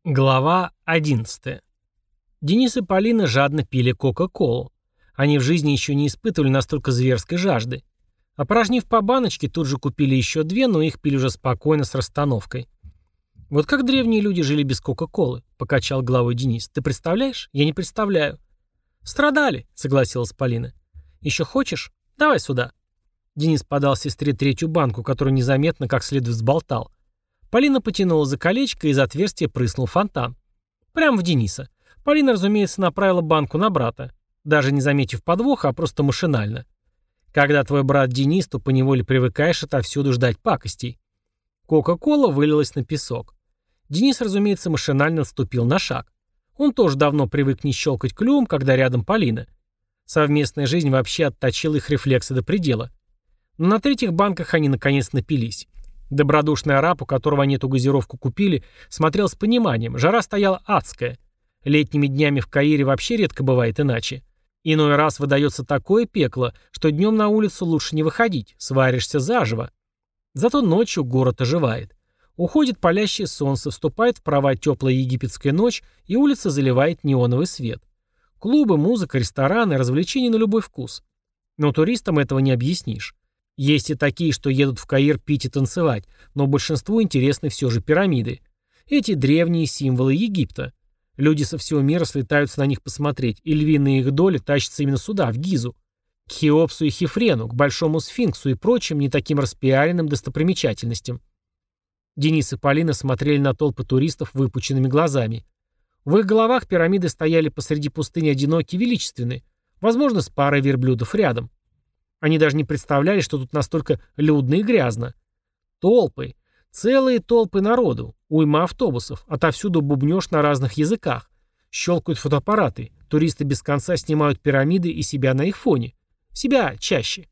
Глава 11. Денис и Полина жадно пили Кока-Колу. Они в жизни еще не испытывали настолько зверской жажды. Опорожнив по баночке, тут же купили еще две, но их пили уже спокойно с расстановкой. «Вот как древние люди жили без Кока-Колы», — покачал головой Денис. «Ты представляешь? Я не представляю». «Страдали», — согласилась Полина. «Еще хочешь? Давай сюда». Денис подал сестре третью банку, которую незаметно как следует взболтал. Полина потянула за колечко, и из отверстия прыснул фонтан. Прямо в Дениса. Полина, разумеется, направила банку на брата. Даже не заметив подвоха, а просто машинально. Когда твой брат Денис, то поневоле привыкаешь отовсюду ждать пакостей. Кока-кола вылилась на песок. Денис, разумеется, машинально отступил на шаг. Он тоже давно привык не щелкать клювом, когда рядом Полина. Совместная жизнь вообще отточила их рефлексы до предела. Но на третьих банках они наконец напились. Добродушный араб, у которого они эту газировку купили, смотрел с пониманием. Жара стояла адская. Летними днями в Каире вообще редко бывает иначе. Иной раз выдается такое пекло, что днем на улицу лучше не выходить, сваришься заживо. Зато ночью город оживает. Уходит палящее солнце, вступает в права теплая египетская ночь, и улица заливает неоновый свет. Клубы, музыка, рестораны, развлечения на любой вкус. Но туристам этого не объяснишь. Есть и такие, что едут в Каир пить и танцевать, но большинству интересны все же пирамиды. Эти древние символы Египта. Люди со всего мира слетаются на них посмотреть, и львиная их доля тащится именно сюда, в Гизу. К Хеопсу и Хефрену, к Большому сфинксу и прочим не таким распиаренным достопримечательностям. Денис и Полина смотрели на толпы туристов выпученными глазами. В их головах пирамиды стояли посреди пустыни одиноки и величественны, возможно, с парой верблюдов рядом. Они даже не представляли, что тут настолько людно и грязно. Толпы. Целые толпы народу. Уйма автобусов. Отовсюду бубнёж на разных языках. Щелкают фотоаппараты. Туристы без конца снимают пирамиды и себя на их фоне. Себя чаще.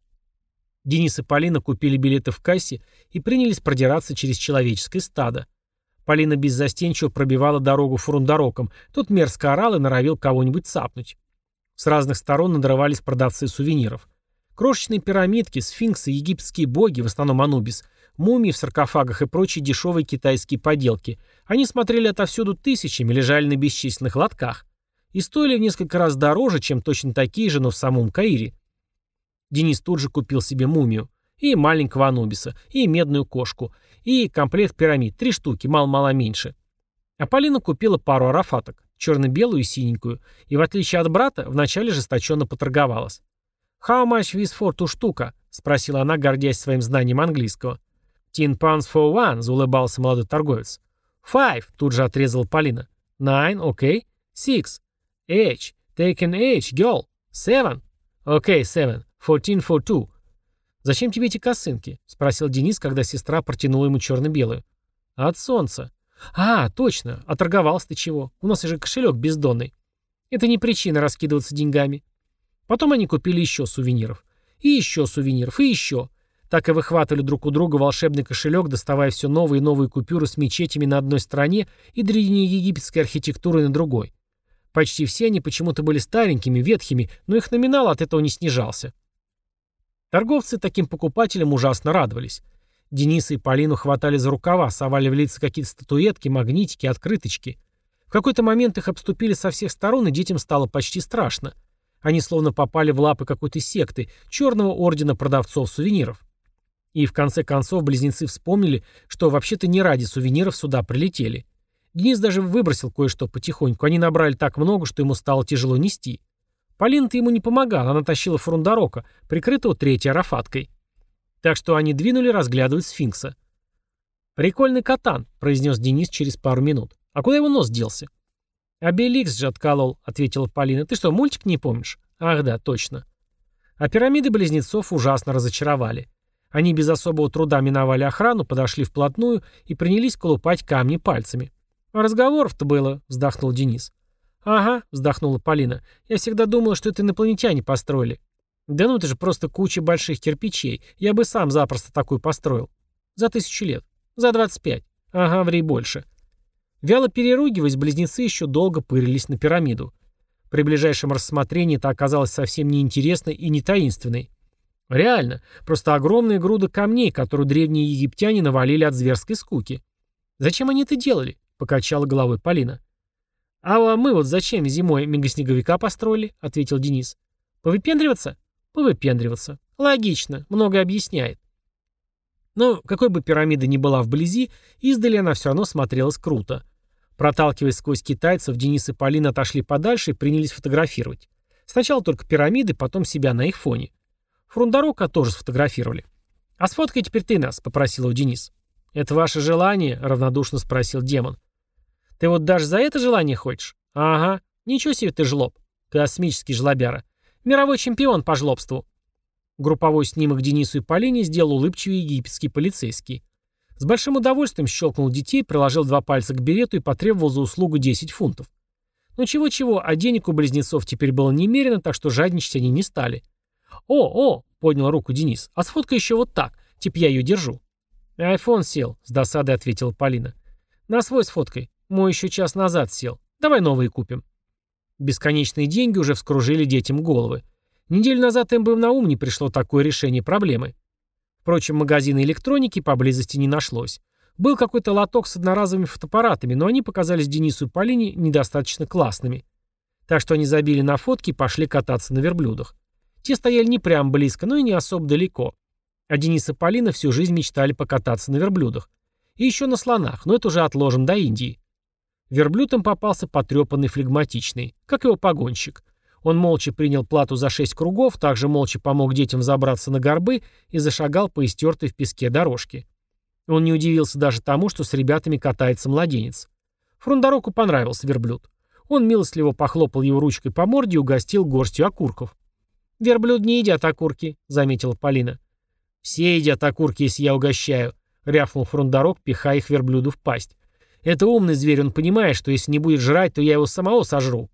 Денис и Полина купили билеты в кассе и принялись продираться через человеческое стадо. Полина беззастенчиво пробивала дорогу фрундороком. Тот мерзко орал и норовил кого-нибудь цапнуть. С разных сторон надрывались продавцы сувениров. Крошечные пирамидки, сфинксы, египетские боги, в основном Анубис, мумии в саркофагах и прочие дешевые китайские поделки. Они смотрели отовсюду тысячами, лежали на бесчисленных лотках. И стоили в несколько раз дороже, чем точно такие же, но в самом Каире. Денис тут же купил себе мумию. И маленького Анубиса, и медную кошку, и комплект пирамид, 3 штуки, мало-мало меньше. А Полина купила пару арафаток, черно-белую и синенькую, и в отличие от брата, вначале жесточенно поторговалась. «How much this for two штука?» — спросила она, гордясь своим знанием английского. «10 pounds for one», — заулыбался молодой торговец. «Five», — тут же отрезала Полина. «Nine, окей. Six. H. Taken H, girl. Seven. Окей, seven. 14 for two». «Зачем тебе эти косынки?» — спросил Денис, когда сестра протянула ему черно-белую. «От солнца». «А, точно. А торговался ты чего? У нас же кошелек бездонный». «Это не причина раскидываться деньгами». Потом они купили еще сувениров. И еще сувениров, и еще. Так и выхватывали друг у друга волшебный кошелек, доставая все новые и новые купюры с мечетями на одной стороне и древнеегипетской архитектурой на другой. Почти все они почему-то были старенькими, ветхими, но их номинал от этого не снижался. Торговцы таким покупателям ужасно радовались. Дениса и Полину хватали за рукава, совали в лица какие-то статуэтки, магнитики, открыточки. В какой-то момент их обступили со всех сторон, и детям стало почти страшно. Они словно попали в лапы какой-то секты, черного ордена продавцов сувениров. И в конце концов близнецы вспомнили, что вообще-то не ради сувениров сюда прилетели. Денис даже выбросил кое-что потихоньку. Они набрали так много, что ему стало тяжело нести. Полина-то ему не помогала, она тащила фрундорока, прикрытого третьей арафаткой. Так что они двинули разглядывать сфинкса. «Прикольный катан», — произнес Денис через пару минут. «А куда его нос делся?» «Обеликс же отколол», — ответила Полина. «Ты что, мультик не помнишь?» «Ах да, точно». А пирамиды близнецов ужасно разочаровали. Они без особого труда миновали охрану, подошли вплотную и принялись колупать камни пальцами. «А разговоров-то было», — вздохнул Денис. «Ага», — вздохнула Полина. «Я всегда думала, что это инопланетяне построили». «Да ну, это же просто куча больших кирпичей. Я бы сам запросто такую построил». «За 1000 лет». «За 25». «Ага, ври больше». Вяло переругиваясь, близнецы еще долго пырились на пирамиду. При ближайшем рассмотрении это оказалось совсем неинтересной и не таинственной. Реально, просто огромная груда камней, которую древние египтяне навалили от зверской скуки. Зачем они это делали? — покачала головой Полина. «А мы вот зачем зимой мегаснеговика построили?» — ответил Денис. «Повыпендриваться?» «Повыпендриваться. Логично, многое объясняет». Но какой бы пирамида ни была вблизи, издали она все равно смотрелась круто. Проталкиваясь сквозь китайцев, Денис и Полина отошли подальше и принялись фотографировать. Сначала только пирамиды, потом себя на их фоне. Фрундарока тоже сфотографировали. «А сфоткай теперь ты нас», — попросил его Денис. «Это ваше желание?» — равнодушно спросил демон. «Ты вот даже за это желание хочешь?» «Ага. Ничего себе ты жлоб. Космический жлобяра. Мировой чемпион по жлобству». Групповой снимок Денису и Полине сделал улыбчивый египетский полицейский. С большим удовольствием щелкнул детей, приложил 2 пальца к берету и потребовал за услугу 10 фунтов. Но чего-чего, а денег у близнецов теперь было немерено, так что жадничать они не стали. «О!» — поднял руку Денис. «А сфоткай еще вот так. Типа я ее держу». «Айфон сел», — с досадой ответила Полина. «На свой сфоткай. Мой еще час назад сел. Давай новые купим». Бесконечные деньги уже вскружили детям головы. Неделю назад им бы на ум не пришло такое решение проблемы. Впрочем, магазина электроники поблизости не нашлось. Был какой-то лоток с одноразовыми фотоаппаратами, но они показались Денису и Полине недостаточно классными. Так что они забили на фотки и пошли кататься на верблюдах. Те стояли не прям близко, но и не особо далеко. А Денис и Полина всю жизнь мечтали покататься на верблюдах. И еще на слонах, но это уже отложим до Индии. Верблюд им попался потрепанный, флегматичный, как его погонщик. Он молча принял плату за 6 кругов, также молча помог детям забраться на горбы и зашагал по истертой в песке дорожке. Он не удивился даже тому, что с ребятами катается младенец. Фрундароку понравился верблюд. Он милостливо похлопал его ручкой по морде и угостил горстью окурков. «Верблюд не едят окурки», — заметила Полина. «Все едят окурки, если я угощаю», — рявкнул Фрундарок, пихая их верблюду в пасть. «Это умный зверь, он понимает, что если не будет жрать, то я его самого сожру».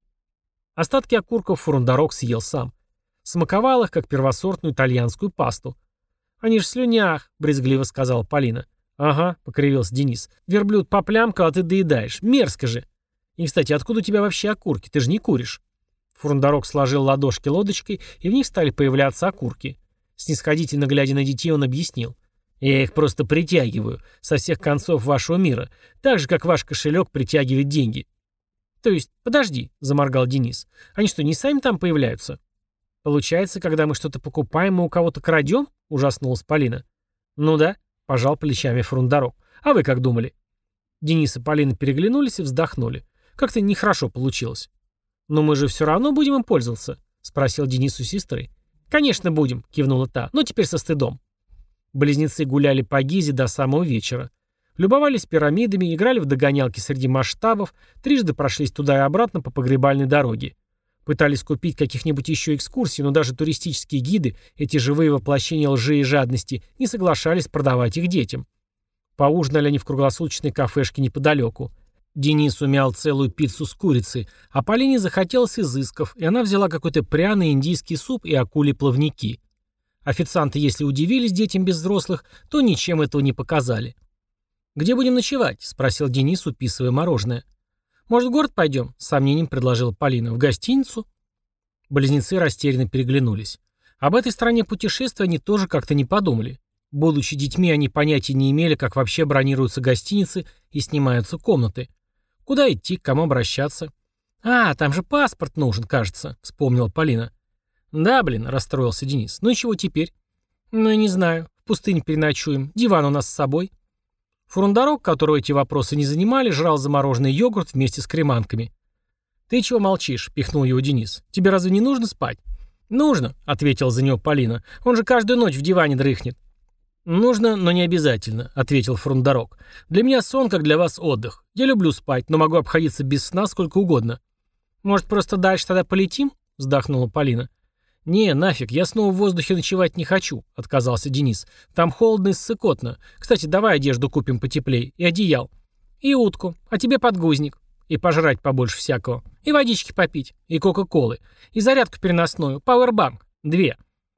Остатки окурков Фрундарок съел сам. Смаковал их, как первосортную итальянскую пасту. «Они ж в слюнях», — брезгливо сказала Полина. «Ага», — покривился Денис. «Верблюд поплямкал, а ты доедаешь. Мерзко же. И, кстати, откуда у тебя вообще окурки? Ты же не куришь». Фрундарок сложил ладошки лодочкой, и в них стали появляться окурки. Снисходительно глядя на детей, он объяснил. «Я их просто притягиваю со всех концов вашего мира, так же, как ваш кошелек притягивает деньги». «То есть, подожди», — заморгал Денис. «Они что, не сами там появляются?» «Получается, когда мы что-то покупаем, мы у кого-то крадем?» — ужаснулась Полина. «Ну да», — пожал плечами Фрундарок. «А вы как думали?» Денис и Полина переглянулись и вздохнули. Как-то нехорошо получилось. «Но мы же все равно будем им пользоваться?» — спросил Денис у сестры. «Конечно будем», — кивнула та, — «но теперь со стыдом». Близнецы гуляли по Гизе до самого вечера. Любовались пирамидами, играли в догонялки среди масштабов, трижды прошлись туда и обратно по погребальной дороге. Пытались купить каких-нибудь еще экскурсий, но даже туристические гиды, эти живые воплощения лжи и жадности, не соглашались продавать их детям. Поужинали они в круглосуточной кафешке неподалеку. Денис умял целую пиццу с курицей, а Полине захотелось изысков, и она взяла какой-то пряный индийский суп и акули-плавники. Официанты, если удивились детям без взрослых, то ничем этого не показали. «Где будем ночевать?» — спросил Денис, уписывая мороженое. «Может, в город пойдем?» — с сомнением предложила Полина. «В гостиницу?» Близнецы растерянно переглянулись. Об этой стороне путешествия они тоже как-то не подумали. Будучи детьми, они понятия не имели, как вообще бронируются гостиницы и снимаются комнаты. Куда идти, к кому обращаться? «А, там же паспорт нужен, кажется», — вспомнила Полина. «Да, блин», — расстроился Денис. «Ну и чего теперь?» «Ну, я не знаю. В пустыне переночуем. Диван у нас с собой». Фрундарок, которого эти вопросы не занимали, жрал замороженный йогурт вместе с креманками. «Ты чего молчишь?» — пихнул его Денис. «Тебе разве не нужно спать?» «Нужно», — ответила за него Полина. «Он же каждую ночь в диване дрыхнет». «Нужно, но не обязательно», — ответил Фрундарок. «Для меня сон, как для вас отдых. Я люблю спать, но могу обходиться без сна сколько угодно». «Может, просто дальше тогда полетим?» — вздохнула Полина. «Не, нафиг, я снова в воздухе ночевать не хочу», — отказался Денис. «Там холодно и ссыкотно. Кстати, давай одежду купим потеплее. И одеял. И утку. А тебе подгузник. И пожрать побольше всякого. И водички попить. И кока-колы. И зарядку переносную. Пауэрбанк. 2».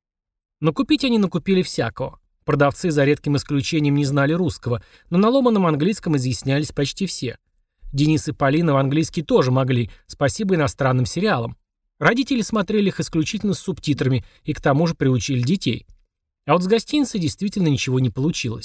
Но купить они накупили всякого. Продавцы за редким исключением не знали русского, но на ломаном английском изъяснялись почти все. Денис и Полина в английский тоже могли, спасибо иностранным сериалам. Родители смотрели их исключительно с субтитрами и к тому же приучили детей. А вот с гостиницей действительно ничего не получилось.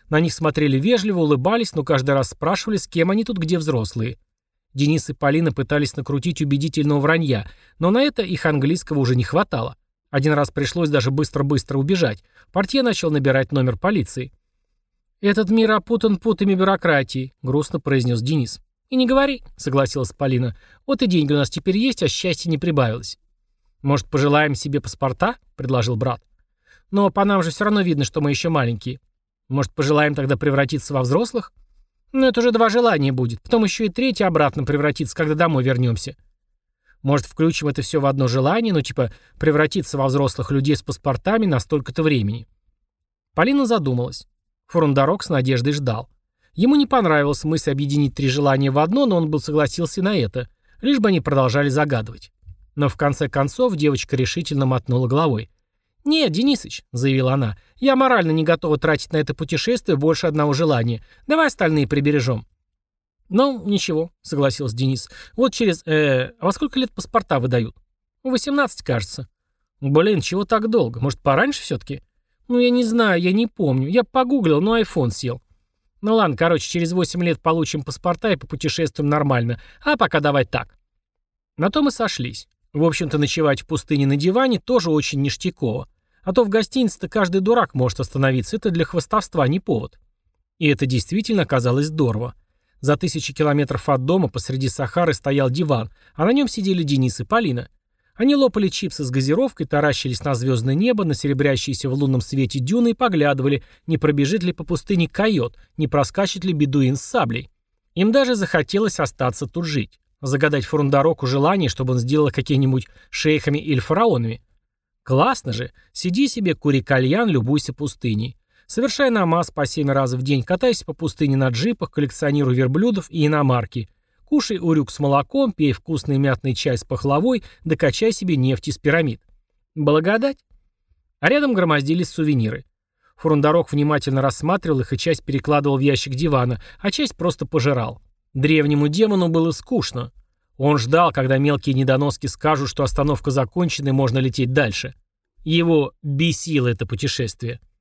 На них смотрели вежливо, улыбались, но каждый раз спрашивали, с кем они тут, где взрослые. Денис и Полина пытались накрутить убедительного вранья, но на это их английского уже не хватало. Один раз пришлось даже быстро-быстро убежать. Портье начал набирать номер полиции. «Этот мир опутан путами бюрократии», — грустно произнес Денис. «И не говори», — согласилась Полина. «Вот и деньги у нас теперь есть, а счастья не прибавилось». «Может, пожелаем себе паспорта?» — предложил брат. «Но по нам же все равно видно, что мы еще маленькие. Может, пожелаем тогда превратиться во взрослых? Ну, это уже 2 желания будет. Потом еще и 3 обратно превратиться, когда домой вернемся. Может, включим это все в одно желание, ну, типа, превратиться во взрослых людей с паспортами на столько-то времени». Полина задумалась. Фурундарок с надеждой ждал. Ему не понравилась мысль объединить 3 желания в одно, но он был согласился на это, лишь бы они продолжали загадывать. Но в конце концов девочка решительно мотнула головой. «Нет, Денисыч», — заявила она, — «я морально не готова тратить на это путешествие больше одного желания. Давай остальные прибережем». «Ну, ничего», — согласился Денис. «Вот через... А во сколько лет паспорта выдают?» 18, кажется». «Блин, чего так долго? Может, пораньше все-таки?» «Ну, я не знаю, я не помню. Я погуглил, но айфон сел». «Ну ладно, короче, через 8 лет получим паспорта и попутешествуем нормально. А пока давай так». На то мы сошлись. В общем-то, ночевать в пустыне на диване тоже очень ништяково. А то в гостинице-то каждый дурак может остановиться. Это для хвастовства не повод. И это действительно оказалось здорово. За 1000 километров от дома посреди Сахары стоял диван, а на нем сидели Денис и Полина. Они лопали чипсы с газировкой, таращились на звездное небо, на серебрящиеся в лунном свете дюны и поглядывали, не пробежит ли по пустыне койот, не проскачет ли бедуин с саблей. Им даже захотелось остаться тут жить. Загадать Фурундароку желание, чтобы он сделал какими-нибудь шейхами или фараонами. Классно же. Сиди себе, кури кальян, любуйся пустыней. Совершай намаз по 7 раз в день, катайся по пустыне на джипах, коллекционируй верблюдов и иномарки. Кушай урюк с молоком, пей вкусный мятный чай с пахлавой, да качай себе нефть из пирамид. Благодать. А рядом громоздились сувениры. Фурундарок внимательно рассматривал их и часть перекладывал в ящик дивана, а часть просто пожирал. Древнему демону было скучно. Он ждал, когда мелкие недоноски скажут, что остановка закончена и можно лететь дальше. Его бесило это путешествие.